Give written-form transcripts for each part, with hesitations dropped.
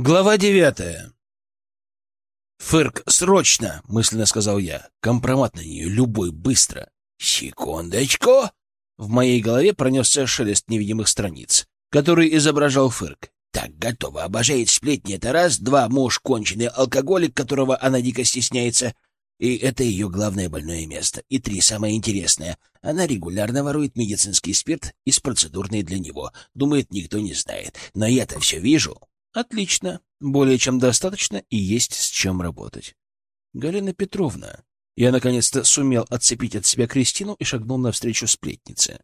Глава 9. «Фырк, срочно!» — мысленно сказал я. «Компромат на нее, любой, быстро!» «Секундочку!» В моей голове пронесся шелест невидимых страниц, который изображал Фырк. «Так, готово. Обожает сплетни — это раз. Два, муж — конченый алкоголик, которого она дико стесняется. И это ее главное больное место. И три, самое интересное. Она регулярно ворует медицинский спирт из процедурной для него. Думает, никто не знает. Но я-то все вижу». «Отлично. Более чем достаточно, и есть с чем работать». «Галина Петровна». Я наконец-то сумел отцепить от себя Кристину и шагнул навстречу сплетнице.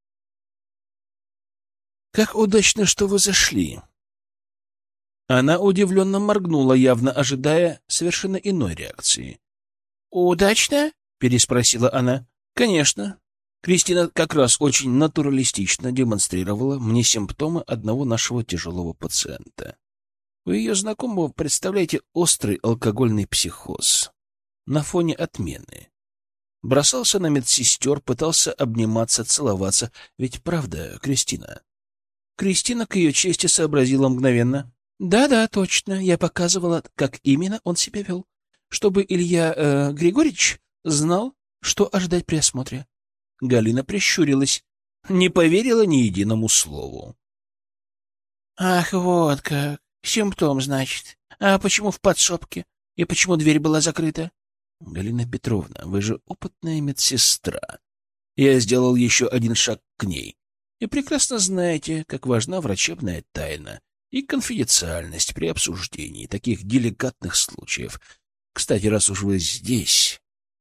«Как удачно, что вы зашли». Она удивленно моргнула, явно ожидая совершенно иной реакции. «Удачно?» — переспросила она. «Конечно». Кристина как раз очень натуралистично демонстрировала мне симптомы одного нашего тяжелого пациента. У ее знакомого, представляете, острый алкогольный психоз. На фоне отмены. Бросался на медсестер, пытался обниматься, целоваться. Ведь правда, Кристина? Кристина, к ее чести, сообразила мгновенно. «Да-да, точно. Я показывала, как именно он себя вел. Чтобы Илья Григорьевич знал, что ожидать при осмотре». Галина прищурилась. Не поверила ни единому слову. «Ах, вот как. Симптом, значит. А почему в подсобке? И почему дверь была закрыта?» «Галина Петровна, вы же опытная медсестра». Я сделал еще один шаг к ней. И прекрасно знаете, как важна врачебная тайна и конфиденциальность при обсуждении таких деликатных случаев. Кстати, раз уж вы здесь...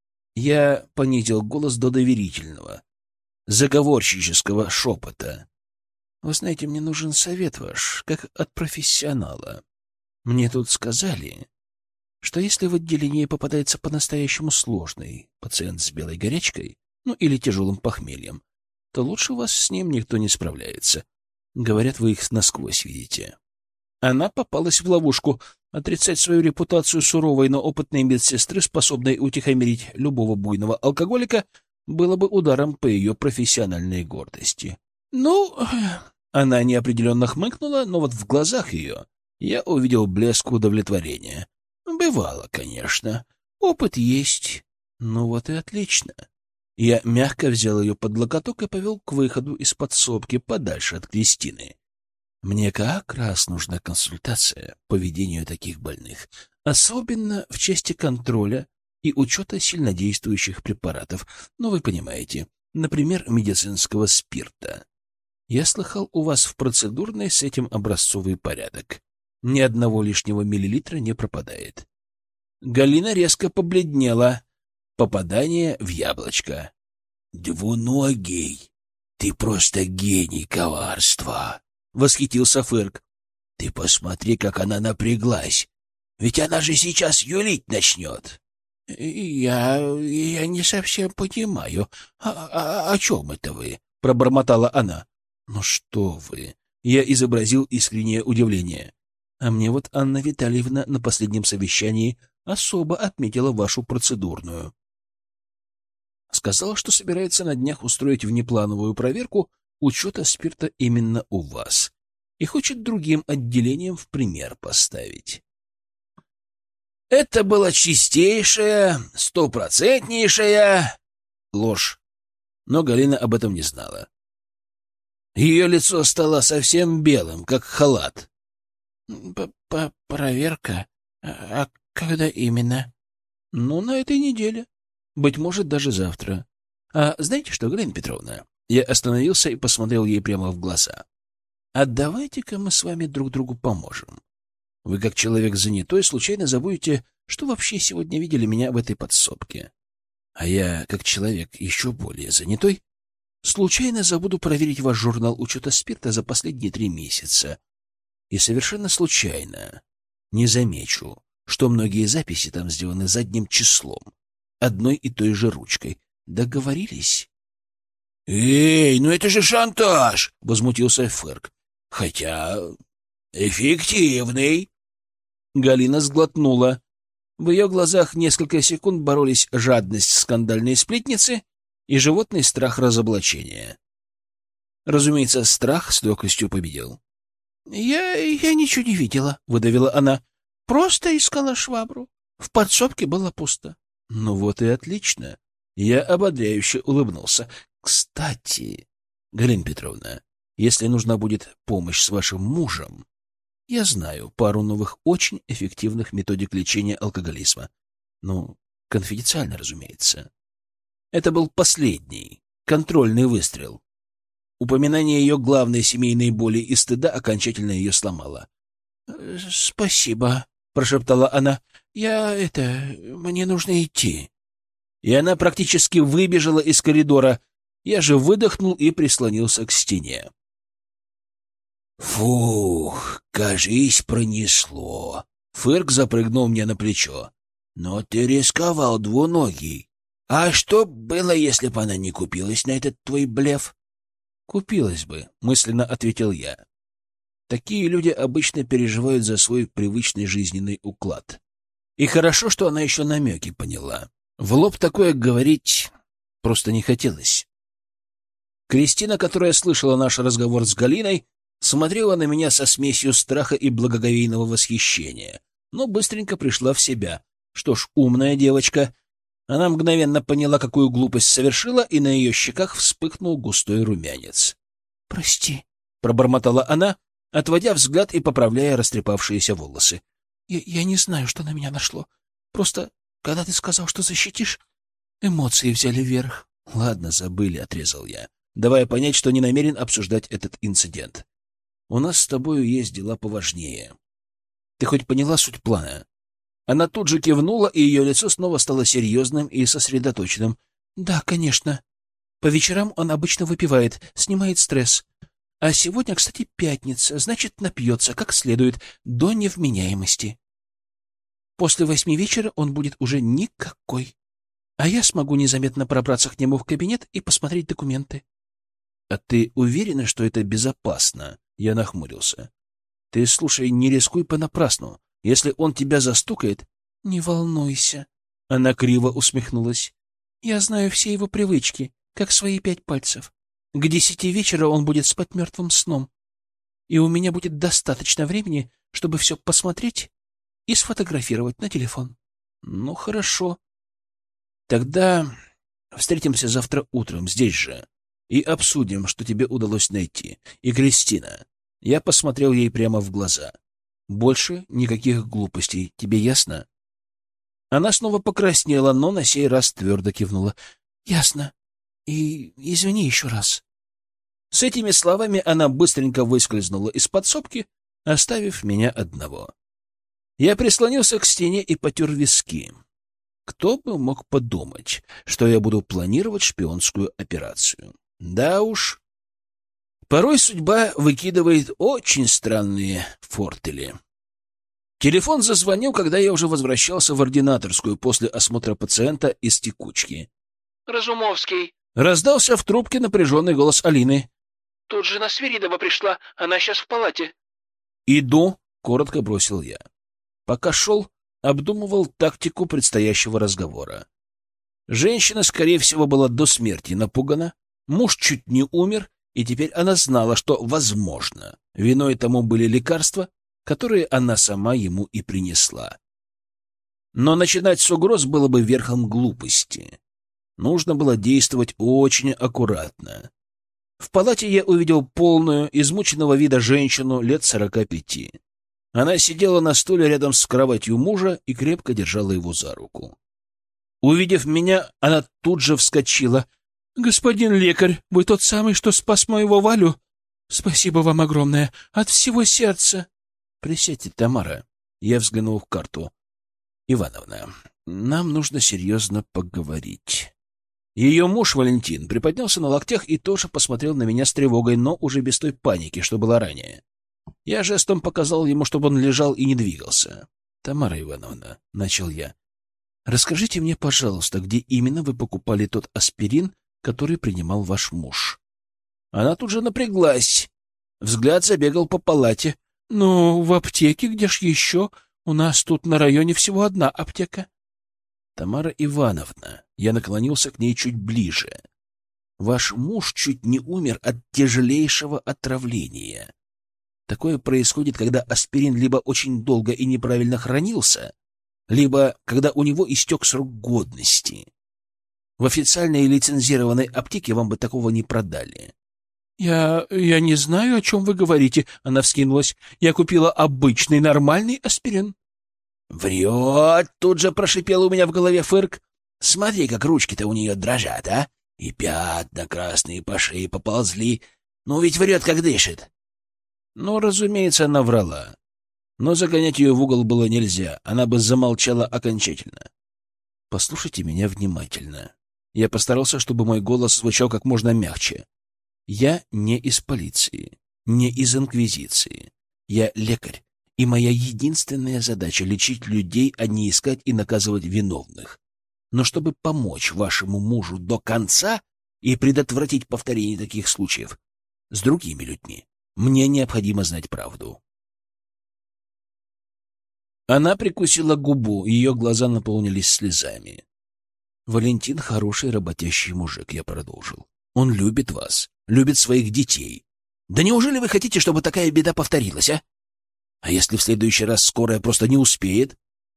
Я понизил голос до доверительного, заговорщического шепота. «Вы знаете, мне нужен совет ваш, как от профессионала. Мне тут сказали, что если в отделении попадается по-настоящему сложный пациент с белой горячкой, ну или тяжелым похмельем, то лучше у вас с ним никто не справляется. Говорят, вы их насквозь видите». Она попалась в ловушку. Отрицать свою репутацию суровой, но опытной медсестры, способной утихомирить любого буйного алкоголика, было бы ударом по ее профессиональной гордости. «Ну...» — она неопределенно хмыкнула, но вот в глазах ее я увидел блеск удовлетворения. «Бывало, конечно. Опыт есть. Ну вот и отлично». Я мягко взял ее под локоток и повел к выходу из подсобки подальше от Кристины. Мне как раз нужна консультация по ведению таких больных, особенно в части контроля и учета сильнодействующих препаратов. Ну, вы понимаете, например, медицинского спирта. Я слыхал, у вас в процедурной с этим образцовый порядок. Ни одного лишнего миллилитра не пропадает. Галина резко побледнела. Попадание в яблочко. «Двуногий, ты просто гений коварства!» — восхитился Фырк. «Ты посмотри, как она напряглась. Ведь она же сейчас юлить начнет». Я не совсем понимаю. О чем это вы?» — пробормотала она. «Ну что вы!» — я изобразил искреннее удивление. «А мне вот Анна Витальевна на последнем совещании особо отметила вашу процедурную. Сказала, что собирается на днях устроить внеплановую проверку учета спирта именно у вас и хочет другим отделениям в пример поставить». Это была чистейшая, стопроцентнейшая ложь, но Галина об этом не знала. Ее лицо стало совсем белым, как халат. «Проверка? А когда именно?» «Ну, на этой неделе. Быть может, даже завтра. А знаете что, Галина Петровна?» Я остановился и посмотрел ей прямо в глаза. «А давайте-ка мы с вами друг другу поможем. Вы, как человек занятой, случайно забудете, что вообще сегодня видели меня в этой подсобке. А я, как человек еще более занятой, случайно забуду проверить ваш журнал учета спирта за последние 3 месяца. И совершенно случайно не замечу, что многие записи там сделаны задним числом, одной и той же ручкой. Договорились?» «Эй, ну это же шантаж!» — возмутился Фырк. «Хотя эффективный». Галина сглотнула. В ее глазах несколько секунд боролись жадность скандальной сплетницы и животный страх разоблачения. Разумеется, страх с легкостью победил. Я ничего не видела, — выдавила она. Просто искала швабру. В подсобке было пусто. Ну вот и отлично. Я ободряюще улыбнулся. Кстати, Галина Петровна, если нужна будет помощь с вашим мужем, я знаю пару новых очень эффективных методик лечения алкоголизма. Ну, конфиденциально, разумеется. Это был последний, контрольный выстрел. Упоминание ее главной семейной боли и стыда окончательно ее сломало. — Спасибо, — прошептала она. — Мне нужно идти. И она практически выбежала из коридора. Я же выдохнул и прислонился к стене. «Фух, кажись, пронесло!» Фырк запрыгнул мне на плечо. «Но ты рисковал, двуногий. А что было, если бы она не купилась на этот твой блеф?» «Купилась бы», — мысленно ответил я. Такие люди обычно переживают за свой привычный жизненный уклад. И хорошо, что она еще намеки поняла. В лоб такое говорить просто не хотелось. Кристина, которая слышала наш разговор с Галиной, смотрела на меня со смесью страха и благоговейного восхищения, но быстренько пришла в себя. Что ж, умная девочка. Она мгновенно поняла, какую глупость совершила, и на ее щеках вспыхнул густой румянец. «Прости», — пробормотала она, отводя взгляд и поправляя растрепавшиеся волосы. Я не знаю, что на меня нашло. Просто, когда ты сказал, что защитишь, эмоции взяли верх». «Ладно, забыли», — отрезал я, давая понять, что не намерен обсуждать этот инцидент. «У нас с тобою есть дела поважнее. Ты хоть поняла суть плана?» Она тут же кивнула, и ее лицо снова стало серьезным и сосредоточенным. «Да, конечно. По вечерам он обычно выпивает, снимает стресс. А сегодня, кстати, пятница, значит, напьется как следует, до невменяемости. После 8 вечера он будет уже никакой. А я смогу незаметно пробраться к нему в кабинет и посмотреть документы». «А ты уверена, что это безопасно?» Я нахмурился. «Ты, слушай, не рискуй понапрасну. Если он тебя застукает...» «Не волнуйся», — она криво усмехнулась. «Я знаю все его привычки, как свои 5 пальцев. К 10 вечера он будет спать мертвым сном. И у меня будет достаточно времени, чтобы все посмотреть и сфотографировать на телефон». «Ну, хорошо. Тогда встретимся завтра утром здесь же и обсудим, что тебе удалось найти. И, Кристина...» Я посмотрел ей прямо в глаза. «Больше никаких глупостей. Тебе ясно?» Она снова покраснела, но на сей раз твердо кивнула. «Ясно. И извини еще раз». С этими словами она быстренько выскользнула из подсобки, оставив меня одного. Я прислонился к стене и потер виски. Кто бы мог подумать, что я буду планировать шпионскую операцию? Да уж, порой судьба выкидывает очень странные фортели. Телефон зазвонил, когда я уже возвращался в ординаторскую после осмотра пациента из текучки. «Разумовский!» — раздался в трубке напряженный голос Алины. «Тут жена Свиридова пришла, она сейчас в палате». «Иду», — коротко бросил я. Пока шел, обдумывал тактику предстоящего разговора. Женщина, скорее всего, была до смерти напугана, муж чуть не умер, и теперь она знала, что, возможно, виной тому были лекарства, которые она сама ему и принесла. Но начинать с угроз было бы верхом глупости. Нужно было действовать очень аккуратно. В палате я увидел полную, измученного вида женщину лет 45. Она сидела на стуле рядом с кроватью мужа и крепко держала его за руку. Увидев меня, она тут же вскочила. «Господин лекарь, вы тот самый, что спас моего Валю? Спасибо вам огромное, от всего сердца!» «Присядьте, Тамара». Я взглянул в карту. «Ивановна, нам нужно серьезно поговорить». Ее муж Валентин приподнялся на локтях и тоже посмотрел на меня с тревогой, но уже без той паники, что была ранее. Я жестом показал ему, чтобы он лежал и не двигался. «Тамара Ивановна», — начал я, — «расскажите мне, пожалуйста, где именно вы покупали тот аспирин, который принимал ваш муж?» Она тут же напряглась. Взгляд забегал по палате. «Ну, в аптеке, где ж еще? У нас тут на районе всего одна аптека». «Тамара Ивановна», я наклонился к ней чуть ближе, — «ваш муж чуть не умер от тяжелейшего отравления. Такое происходит, когда аспирин либо очень долго и неправильно хранился, либо когда у него истек срок годности. В официальной и лицензированной аптеке вам бы такого не продали. Я не знаю, о чем вы говорите, — она вскинулась. Я купила обычный нормальный аспирин. Врет, тут же прошипел у меня в голове Фырк. Смотри, как ручки-то у нее дрожат, а? И пятна красные по шее поползли. Ну ведь врет, как дышит. Ну, разумеется, она врала. Но загонять ее в угол было нельзя, она бы замолчала окончательно. Послушайте меня внимательно. Я постарался, чтобы мой голос звучал как можно мягче. Я не из полиции, не из инквизиции. Я лекарь, и моя единственная задача — лечить людей, а не искать и наказывать виновных. Но чтобы помочь вашему мужу до конца и предотвратить повторение таких случаев с другими людьми, мне необходимо знать правду. Она прикусила губу, ее глаза наполнились слезами. Валентин хороший работящий мужик, я продолжил. Он любит вас, любит своих детей. Да неужели вы хотите, чтобы такая беда повторилась, а? А если в следующий раз скорая просто не успеет?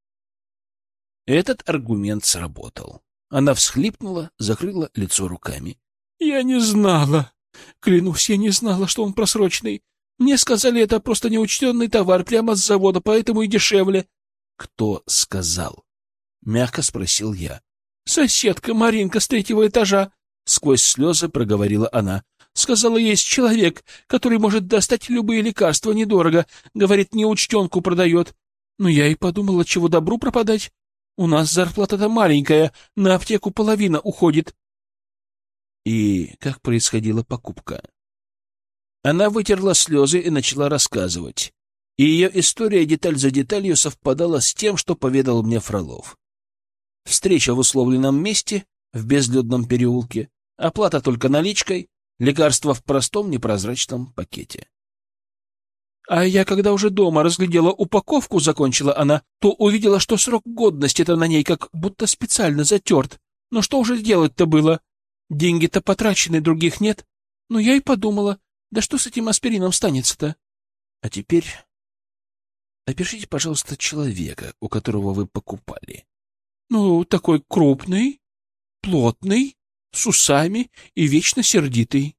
Этот аргумент сработал. Она всхлипнула, закрыла лицо руками. Я не знала. Клянусь, я не знала, что он просроченный. Мне сказали, это просто неучтенный товар прямо с завода, поэтому и дешевле. Кто сказал? Мягко спросил я. Соседка Маринка с 3-го этажа. Сквозь слезы проговорила она. Сказала, есть человек, который может достать любые лекарства недорого. Говорит, неучтенку продает. Но я и подумала, чего добру пропадать. У нас зарплата-то маленькая, на аптеку половина уходит. И как происходила покупка? Она вытерла слезы и начала рассказывать. И ее история деталь за деталью совпадала с тем, что поведал мне Фролов. Встреча в условленном месте, в безлюдном переулке, оплата только наличкой, лекарства в простом непрозрачном пакете. А я, когда уже дома разглядела упаковку, закончила она, то увидела, что срок годности-то на ней как будто специально затерт. Но что уже делать-то было? Деньги-то потрачены, других нет. Но я и подумала, да что с этим аспирином станется-то? А теперь опишите, пожалуйста, человека, у которого вы покупали. Ну, такой крупный, плотный, с усами и вечно сердитый.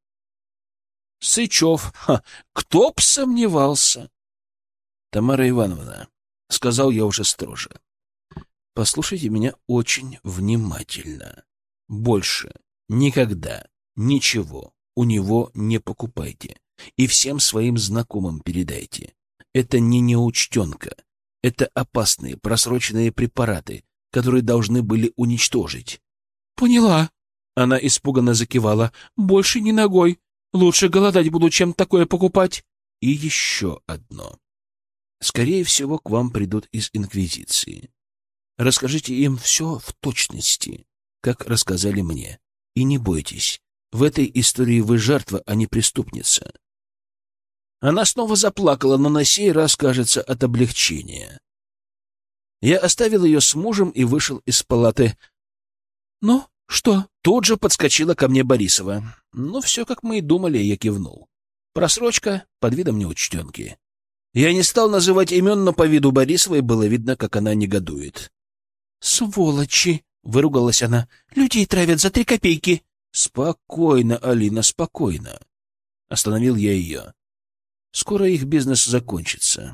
Сычев. Ха, кто б сомневался? Тамара Ивановна, — сказал я уже строже, — послушайте меня очень внимательно. Больше никогда ничего у него не покупайте и всем своим знакомым передайте. Это не неучтенка. Это опасные просроченные препараты, которые должны были уничтожить. — Поняла. Она испуганно закивала. — Больше ни ногой. Лучше голодать буду, чем такое покупать. И еще одно. Скорее всего, к вам придут из инквизиции. Расскажите им все в точности, как рассказали мне. И не бойтесь, в этой истории вы жертва, а не преступница. Она снова заплакала, но на сей раз, кажется, от облегчения. Я оставил ее с мужем и вышел из палаты. — Ну, что? Тут же подскочила ко мне Борисова. Ну, все, как мы и думали, я кивнул. Просрочка под видом неучтенки. Я не стал называть имен, но по виду Борисовой было видно, как она негодует. — Сволочи! — выругалась она. — Людей травят за 3 копейки. — Спокойно, Алина, спокойно. Остановил я ее. Скоро их бизнес закончится.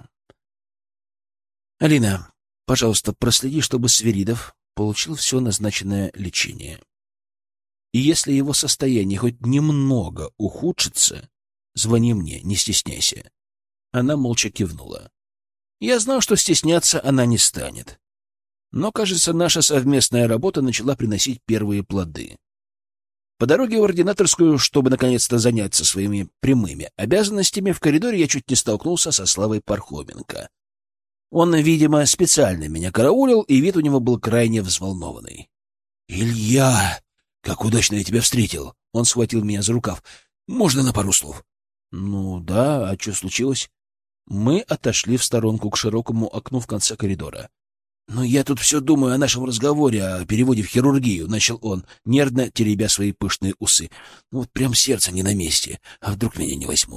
— Алина, пожалуйста, проследи, чтобы Свиридов получил все назначенное лечение. И если его состояние хоть немного ухудшится, звони мне, не стесняйся. Она молча кивнула. Я знал, что стесняться она не станет. Но, кажется, наша совместная работа начала приносить первые плоды. По дороге в ординаторскую, чтобы наконец-то заняться своими прямыми обязанностями, в коридоре я чуть не столкнулся со Славой Пархоменко. Он, видимо, специально меня караулил, и вид у него был крайне взволнованный. — Илья, как удачно я тебя встретил! Он схватил меня за рукав. — Можно на пару слов? — Ну да, а что случилось? Мы отошли в сторонку к широкому окну в конце коридора. — Но я тут все думаю о нашем разговоре, о переводе в хирургию, — начал он, нервно теребя свои пышные усы. — Ну вот прям сердце не на месте. А вдруг меня не возьмут?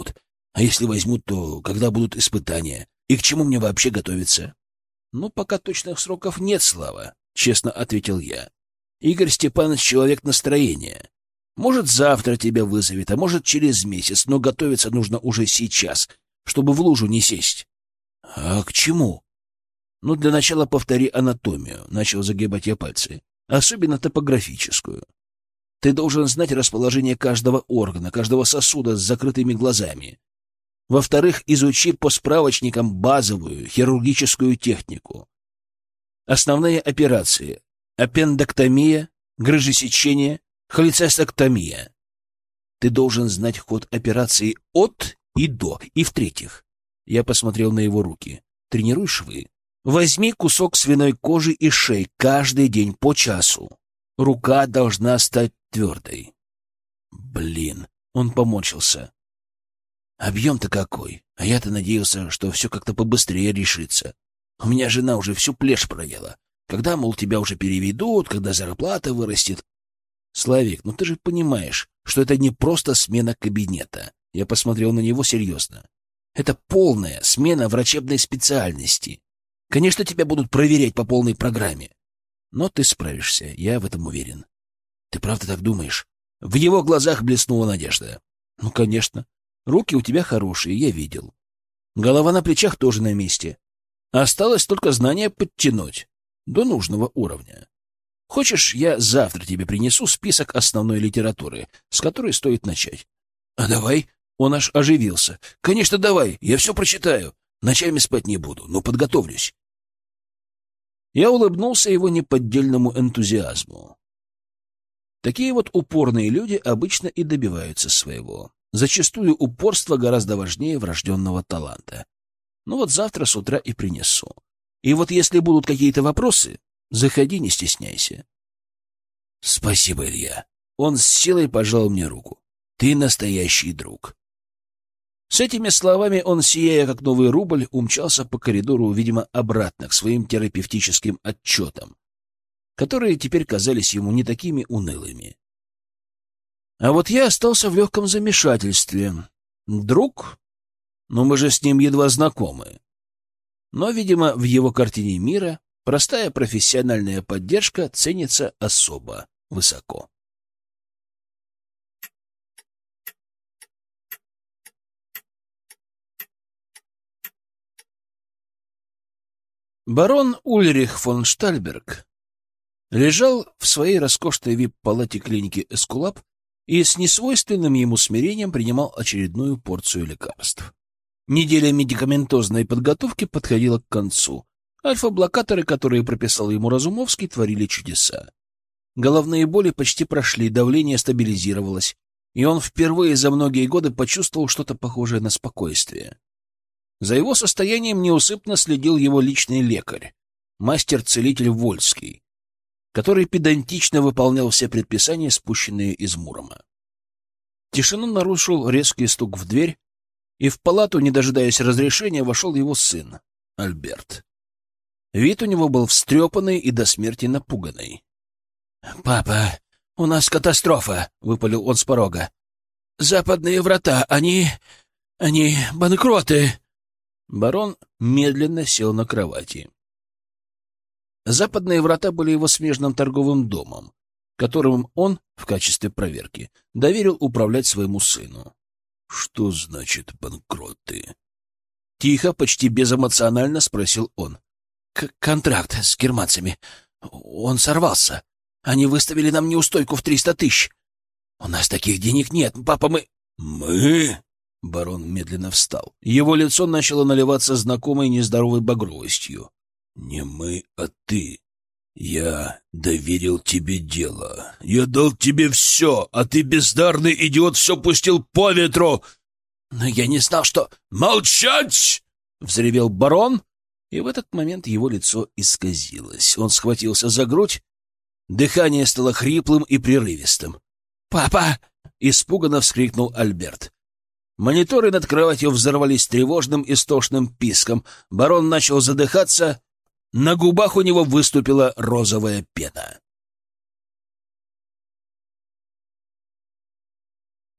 А если возьмут, то когда будут испытания? И к чему мне вообще готовиться? Пока точных сроков нет, Слава, — честно ответил я. Игорь Степанович — человек настроения. Может, завтра тебя вызовет, а может, через месяц, но готовиться нужно уже сейчас, чтобы в лужу не сесть. — А к чему? — Для начала повтори анатомию, — начал загибать я пальцы, особенно топографическую. Ты должен знать расположение каждого органа, каждого сосуда с закрытыми глазами. Во-вторых, изучи по справочникам базовую хирургическую технику. Основные операции — аппендэктомия, грыжесечение, холецистектомия. Ты должен знать ход операции от и до. И в-третьих, я посмотрел на его руки. Тренируй швы. Возьми кусок свиной кожи и шей каждый день по часу. Рука должна стать твердой. Блин, он поморщился. Объем-то какой, а я-то надеялся, что все как-то побыстрее решится. У меня жена уже всю плешь проела. Когда, мол, тебя уже переведут, когда зарплата вырастет. Славик, ты же понимаешь, что это не просто смена кабинета. Я посмотрел на него серьезно. Это полная смена врачебной специальности. Конечно, тебя будут проверять по полной программе. Но ты справишься, я в этом уверен. Ты правда так думаешь? В его глазах блеснула надежда. Конечно. Руки у тебя хорошие, я видел. Голова на плечах тоже на месте. Осталось только знания подтянуть до нужного уровня. Хочешь, я завтра тебе принесу список основной литературы, с которой стоит начать? А давай. Он аж оживился. Конечно, давай, я все прочитаю. Ночами спать не буду, но подготовлюсь. Я улыбнулся его неподдельному энтузиазму. Такие вот упорные люди обычно и добиваются своего. Зачастую упорство гораздо важнее врожденного таланта. Завтра с утра и принесу. И вот если будут какие-то вопросы, заходи, не стесняйся. Спасибо, Илья. Он с силой пожал мне руку. Ты настоящий друг. С этими словами он, сияя как новый рубль, умчался по коридору, видимо, обратно к своим терапевтическим отчетам, которые теперь казались ему не такими унылыми. А вот я остался в легком замешательстве. Друг? Мы же с ним едва знакомы. Но, видимо, в его картине мира простая профессиональная поддержка ценится особо высоко. Барон Ульрих фон Штальберг лежал в своей роскошной вип-палате клиники «Эскулап» и с несвойственным ему смирением принимал очередную порцию лекарств. Неделя медикаментозной подготовки подходила к концу. Альфа-блокаторы, которые прописал ему Разумовский, творили чудеса. Головные боли почти прошли, давление стабилизировалось, и он впервые за многие годы почувствовал что-то похожее на спокойствие. За его состоянием неусыпно следил его личный лекарь, мастер-целитель Вольский, который педантично выполнял все предписания, спущенные из Мурома. Тишину нарушил резкий стук в дверь, и в палату, не дожидаясь разрешения, вошел его сын, Альберт. Вид у него был встрепанный и до смерти напуганный. — Папа, у нас катастрофа, — выпалил он с порога. — Западные врата, они банкроты. Барон медленно сел на кровати. Западные врата были его смежным торговым домом, которым он, в качестве проверки, доверил управлять своему сыну. — Что значит банкроты? — тихо, почти безэмоционально спросил он. — Контракт с германцами. Он сорвался. Они выставили нам неустойку в 300 тысяч. У нас таких денег нет. Папа, мы... — Мы? Барон медленно встал. Его лицо начало наливаться знакомой нездоровой багровостью. — Не мы, а ты. Я доверил тебе дело. Я дал тебе все, а ты, бездарный идиот, все пустил по ветру. Но я не знал, что... — Молчать! — взревел барон, и в этот момент его лицо исказилось. Он схватился за грудь, дыхание стало хриплым и прерывистым. «Папа!» — испуганно вскрикнул Альберт. Мониторы над кроватью взорвались тревожным истошным писком. Барон начал задыхаться. На губах у него выступила розовая пена.